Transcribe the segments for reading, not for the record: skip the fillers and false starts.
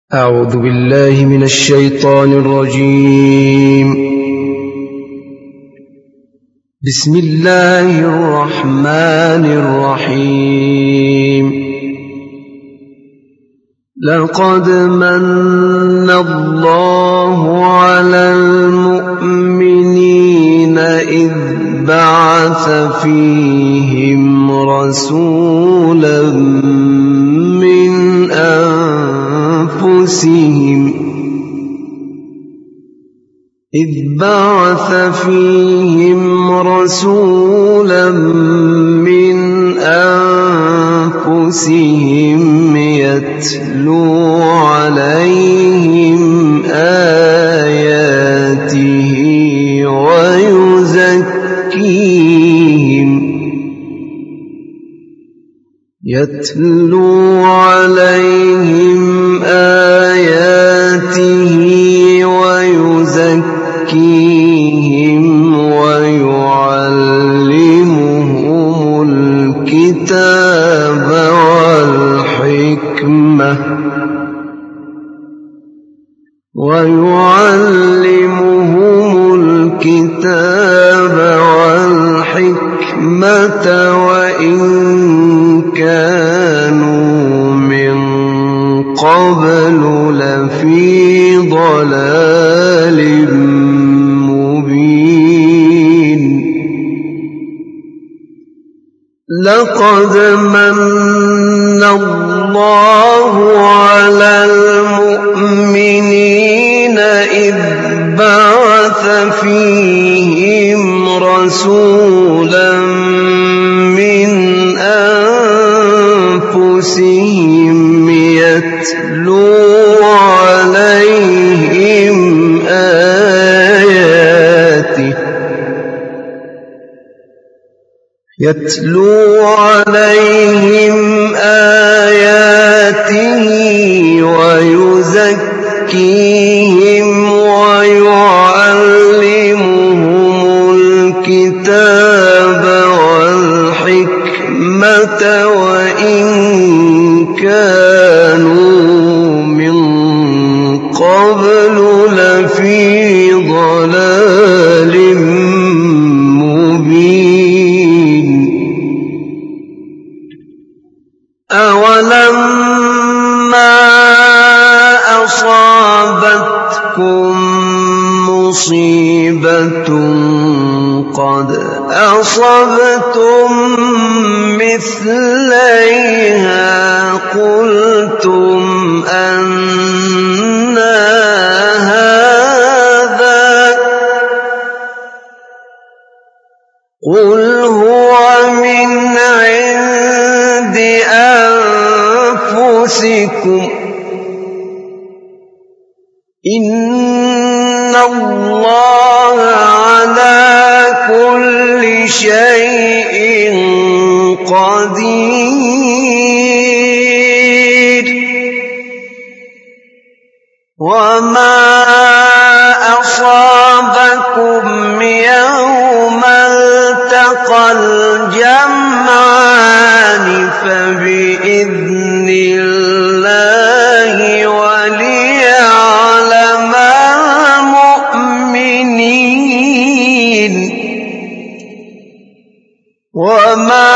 أعوذ بالله من الشيطان الرجيم. بسم الله الرحمن الرحيم. لقد من الله على المؤمنين إذ بعث فيهم رسولا من أنفسهم يتلو عليهم آياته ويزكيهم ويعلمهم الكتاب والحكمة وإن كانوا من قبل لفي ضلال مبين. لقد من الله على المؤمنين إذ بعث فيهم رسولا من أنفسهم يتلو عليهم آياته ويزكيهم ويعلمهم الكتاب والحكمة وإن كانوا من قبل لفي ضلال مبين. أولما أصابتكم مصيبة قد أصبتم مثليها قلتم أنى هذا قل هو من عند أنفسكم إن الله على كل شيء قدير. وما أصابكم يوم التقى الجمعان فبإذن الله وليعلم المؤمنين. وما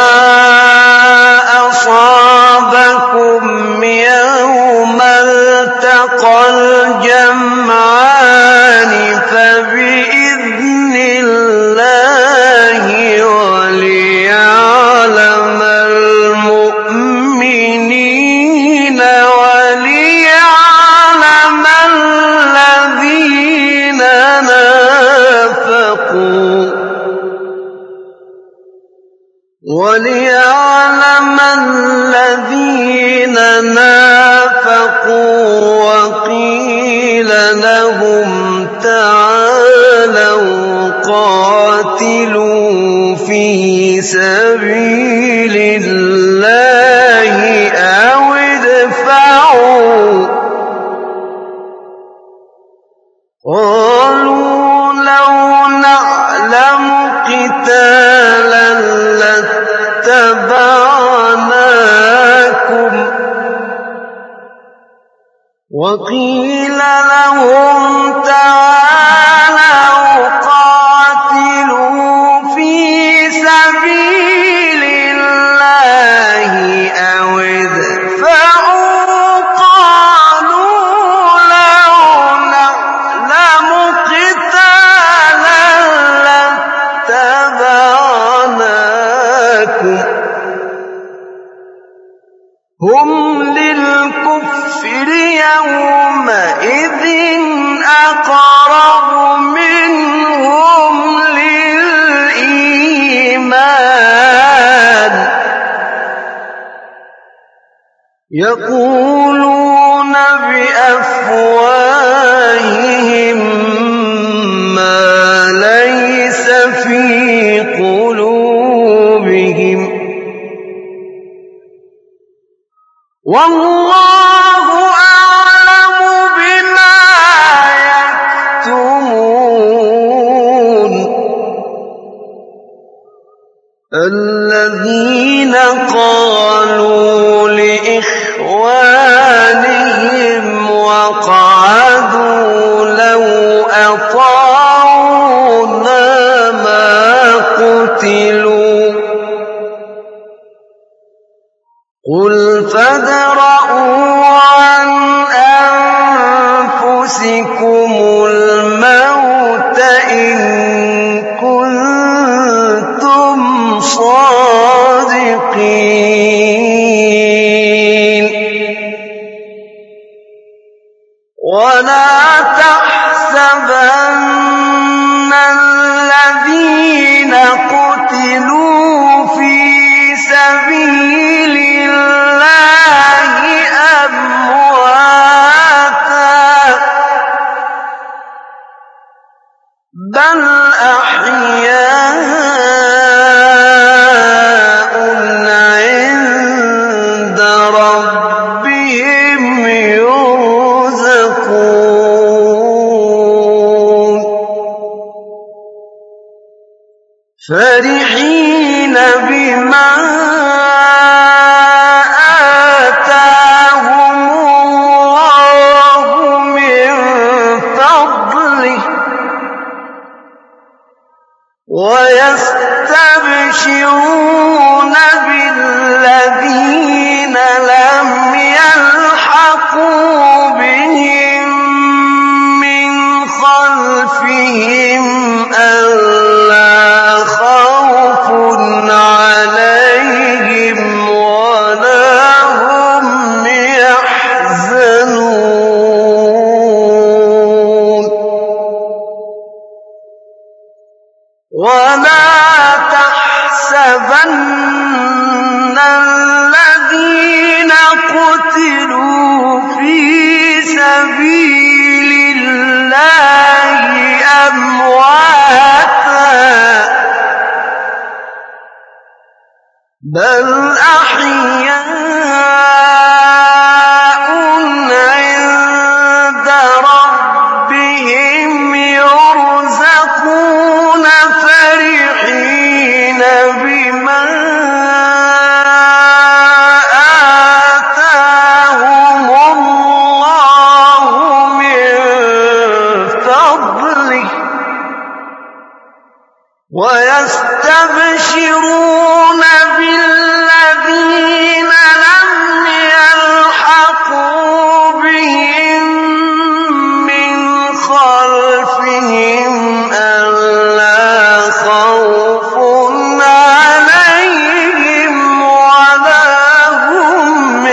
أصابكم يوم التقى الجمعان فبإذن الله وليعلم المؤمنين وليعلم الذين نافقوا وقيل لهم تعالوا قاتلوا في سبيل الله أو ادفعوا قالوا لو نعلم قتالا لاتبعناكم وقيل لهم تعالوا قاتلوا في سبيل الله أو ادفعوا قالوا لو نعلم قتالا لاتبعناكم هم للكفر يومئذ أقرب منهم للإيمان يقولون بأفواههم ما ليس في قلوبهم والله أعلم بما يكتمون الذين قالوا لإخوانهم وقعدوا لو أطاعونا ما قتلوا قل فادرءوا عن أنفسكم الموت إن كنتم صادقين ولا تحسبن الذين قتلوا في سبيل الله أمواتا بل أحياء عند ربهم يرزقون فرحين بما آتاهم الله من فضله ويستبشرون بالذين لم يلحقوا بهم من خلفهم ألا خوف عليهم ولا هم يحزنون ولا تحسبن الذين قتلوا في سبيل الله أمواتا بل أحياء عند ربهم يرزقون فرحين بما آتاهم الله من فضله ويستبشرون بالذين لم يلحقوا بهم من خلفهم ألا خوف عليهم ولا هم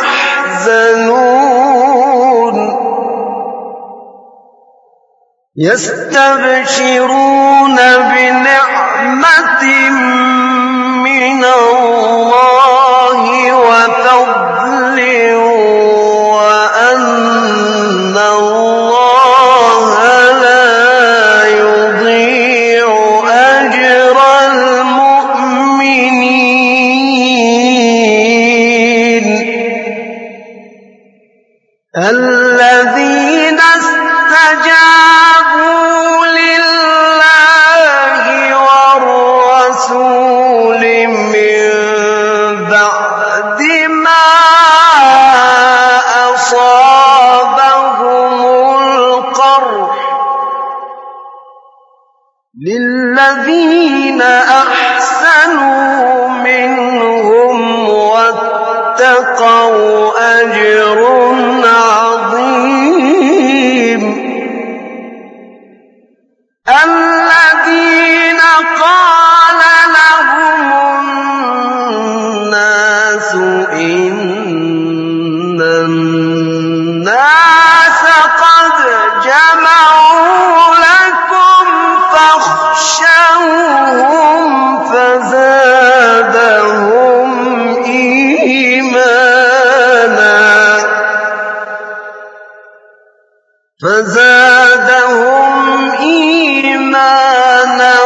يحزنون يستبشرون بنعمة من الله وفضل وأن الله لا يضيع أجر المؤمنين الذين استجابوا لله والرسول من بعد ما أصابهم للذين أحسنوا منهم واتقوا أجر عظيم. الذين قال لهم الناس إن الناس قد جمعوا لكم فاخشوهم فزادهم إيمانا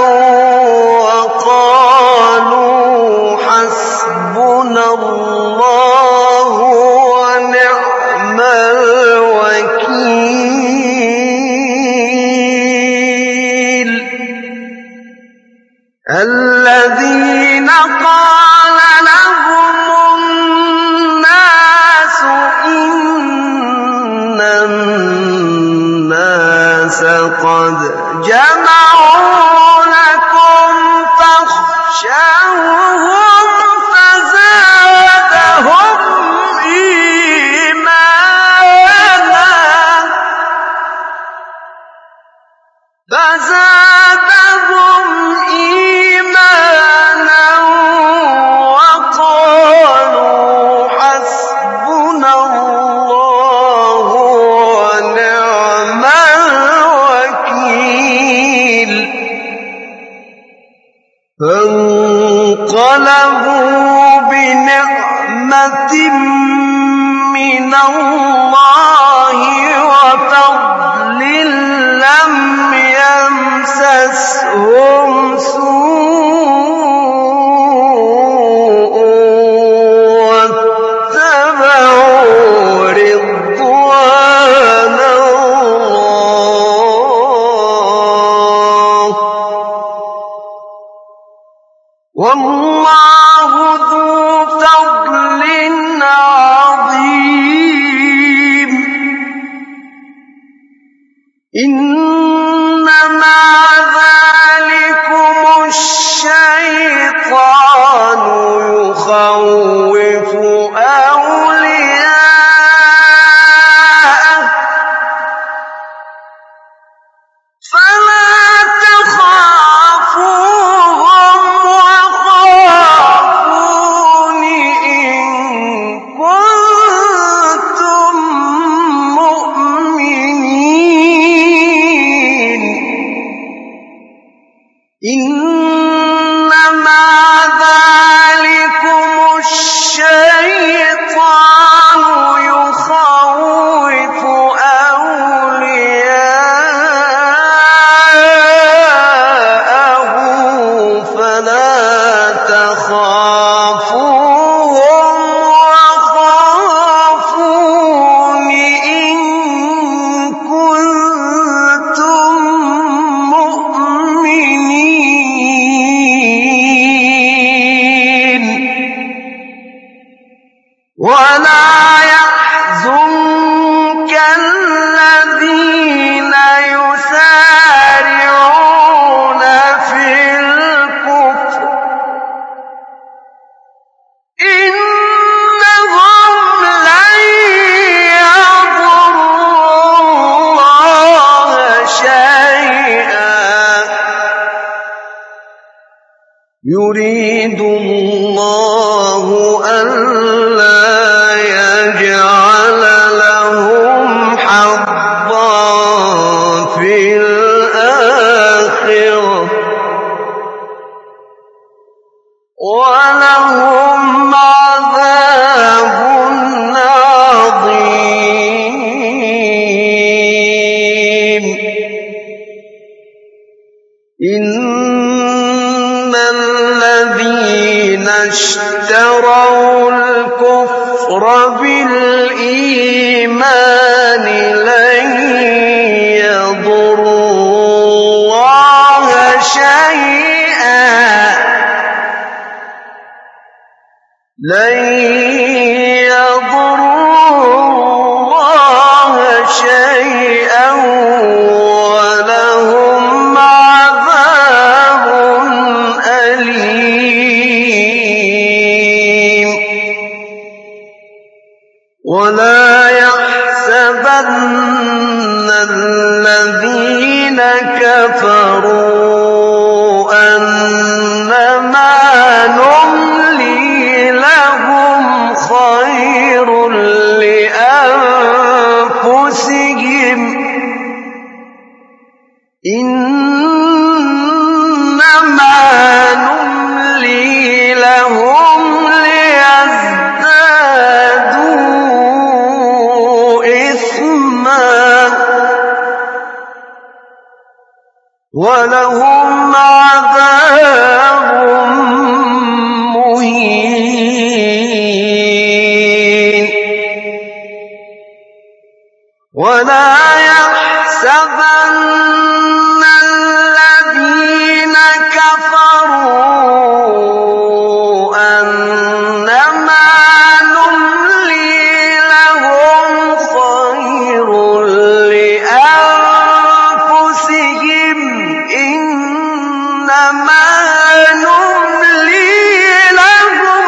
وقالوا حسبنا الله ونعم الوكيل. الذين قال لهم الناس إن الناس قد جمعوا لكم فاخشوهم فزادهم إيمانا وقالوا حسبنا الله ونعم الوكيل. فانقلبوا بنعمة من الله وفضل لم يمسسهم سوء واتبعوا رضوان الله والله ذو فضل عظيم. إنما ذلكم الشيطان يخوف أولياءه فلا تخافوهم وخافون إن كنتم مؤمنين. إنما ذلكم الشيطان يخوف أولياءه فلا تخافوهم وخافون إن كنتم مؤمنين. ولا يحزنك الذين يسارعون في الكفر إنهم لن يضروا الله شيئا يريد الله ألا يجعل لهم حظا في الآخرة ولهم عذاب عظيم. إن الذين اشتروا الكفر بالإيمان لن يضروا الله شيئا ولهم عذاب الذين كفروا أنما نملي لهم خير لأنفسهم إنما نملي لهم ليزدادوا إثما ولهم عذاب مهين ولا يحسبن الذين كفروا أنما نملي لهم خير لأنفسهم إنما نملي لهم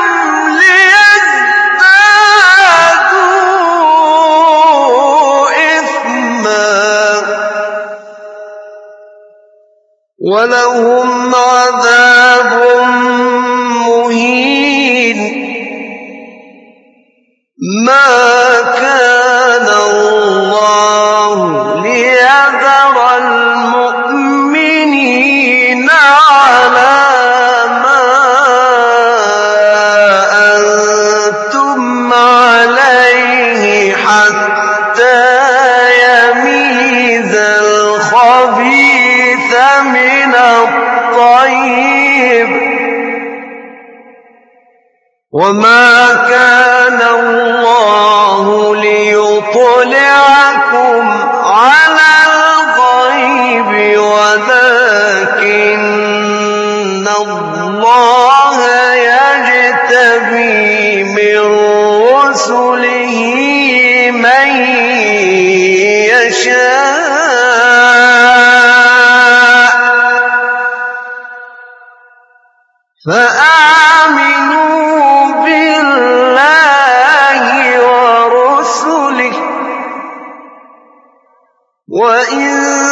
ليزدادوا إثما ولهم عذاب مهين ما كان الله ليذر المؤمنين على ما أنتم عليه حتى يميز الخبيث من الطيب وما كان الله ليطلعكم على الغيب ولكن الله يجتبي من رسله من يشاء فآمنوا بالله ورسله وإن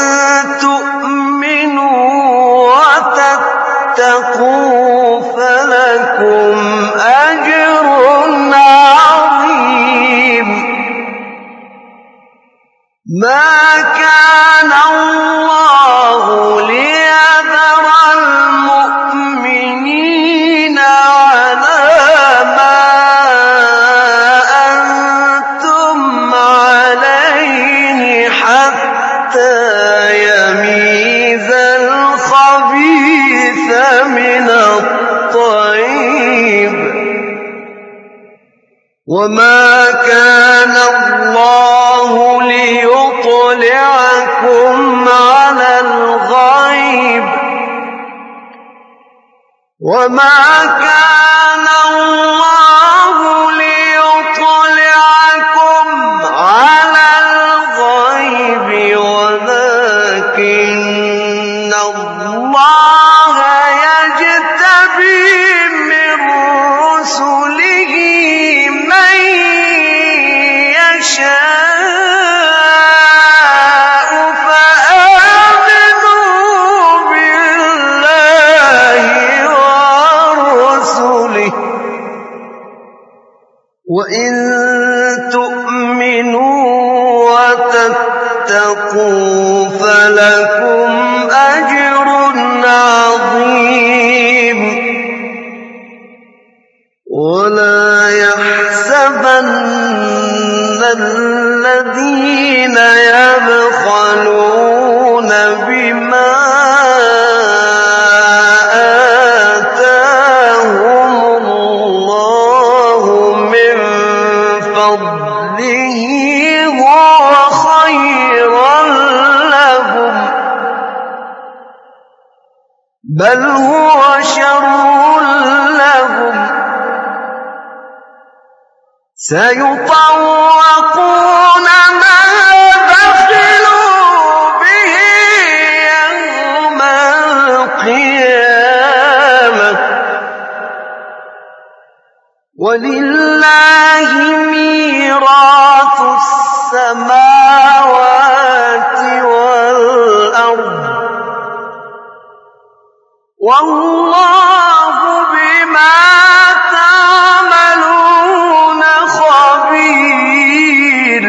تؤمنوا وتتقوا فلكم أجر عظيم ما كان الله ليذر المؤمنين على ما أنتم عليه حتى يميز الخبيث من الطيب وما كان الله ليطلعكم على الغيب وما كان الله ليطلعكم على الغيب ولكن الله يجتبي من رسله من يشاء فآمنوا بالله ورسله وإن تؤمنوا وتتقوا فلكم أجر عظيم ولا يحسبن الذين يبخلون بما آتاهم الله من فضله هو خيرا لهم بل هو شر لهم سيطوقون ما بخلوا به يوم القيامة ولله ميراث السماوات السماوات والأرض والله بما تعملون خبير.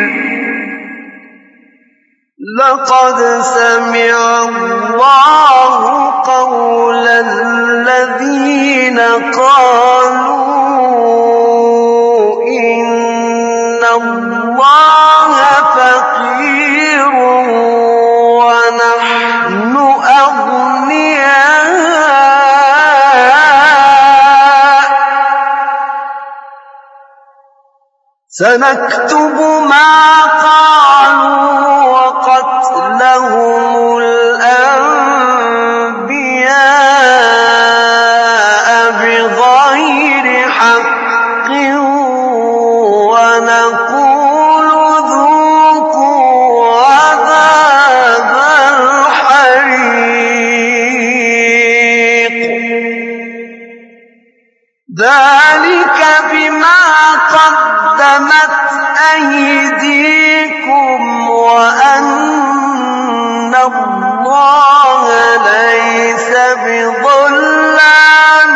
لقد سمع الله قول الذين قالوا إن الله فقير ونحن أغنياء سنكتب ما قالوا وقتلهم الأنبياء بغير حق ونقول ذوقوا عذاب الحريق. ذلك بما قدمت أيديكم وأن الله ليس بظلام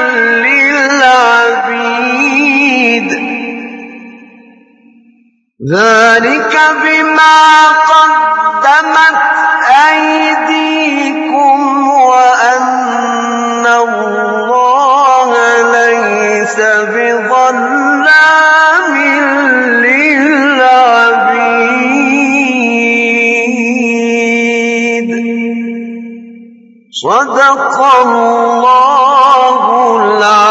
للعبيد. ذلك بما قدمت أيديكم وأن الله ليس بظلام للعبيد. صدق الله العظيم.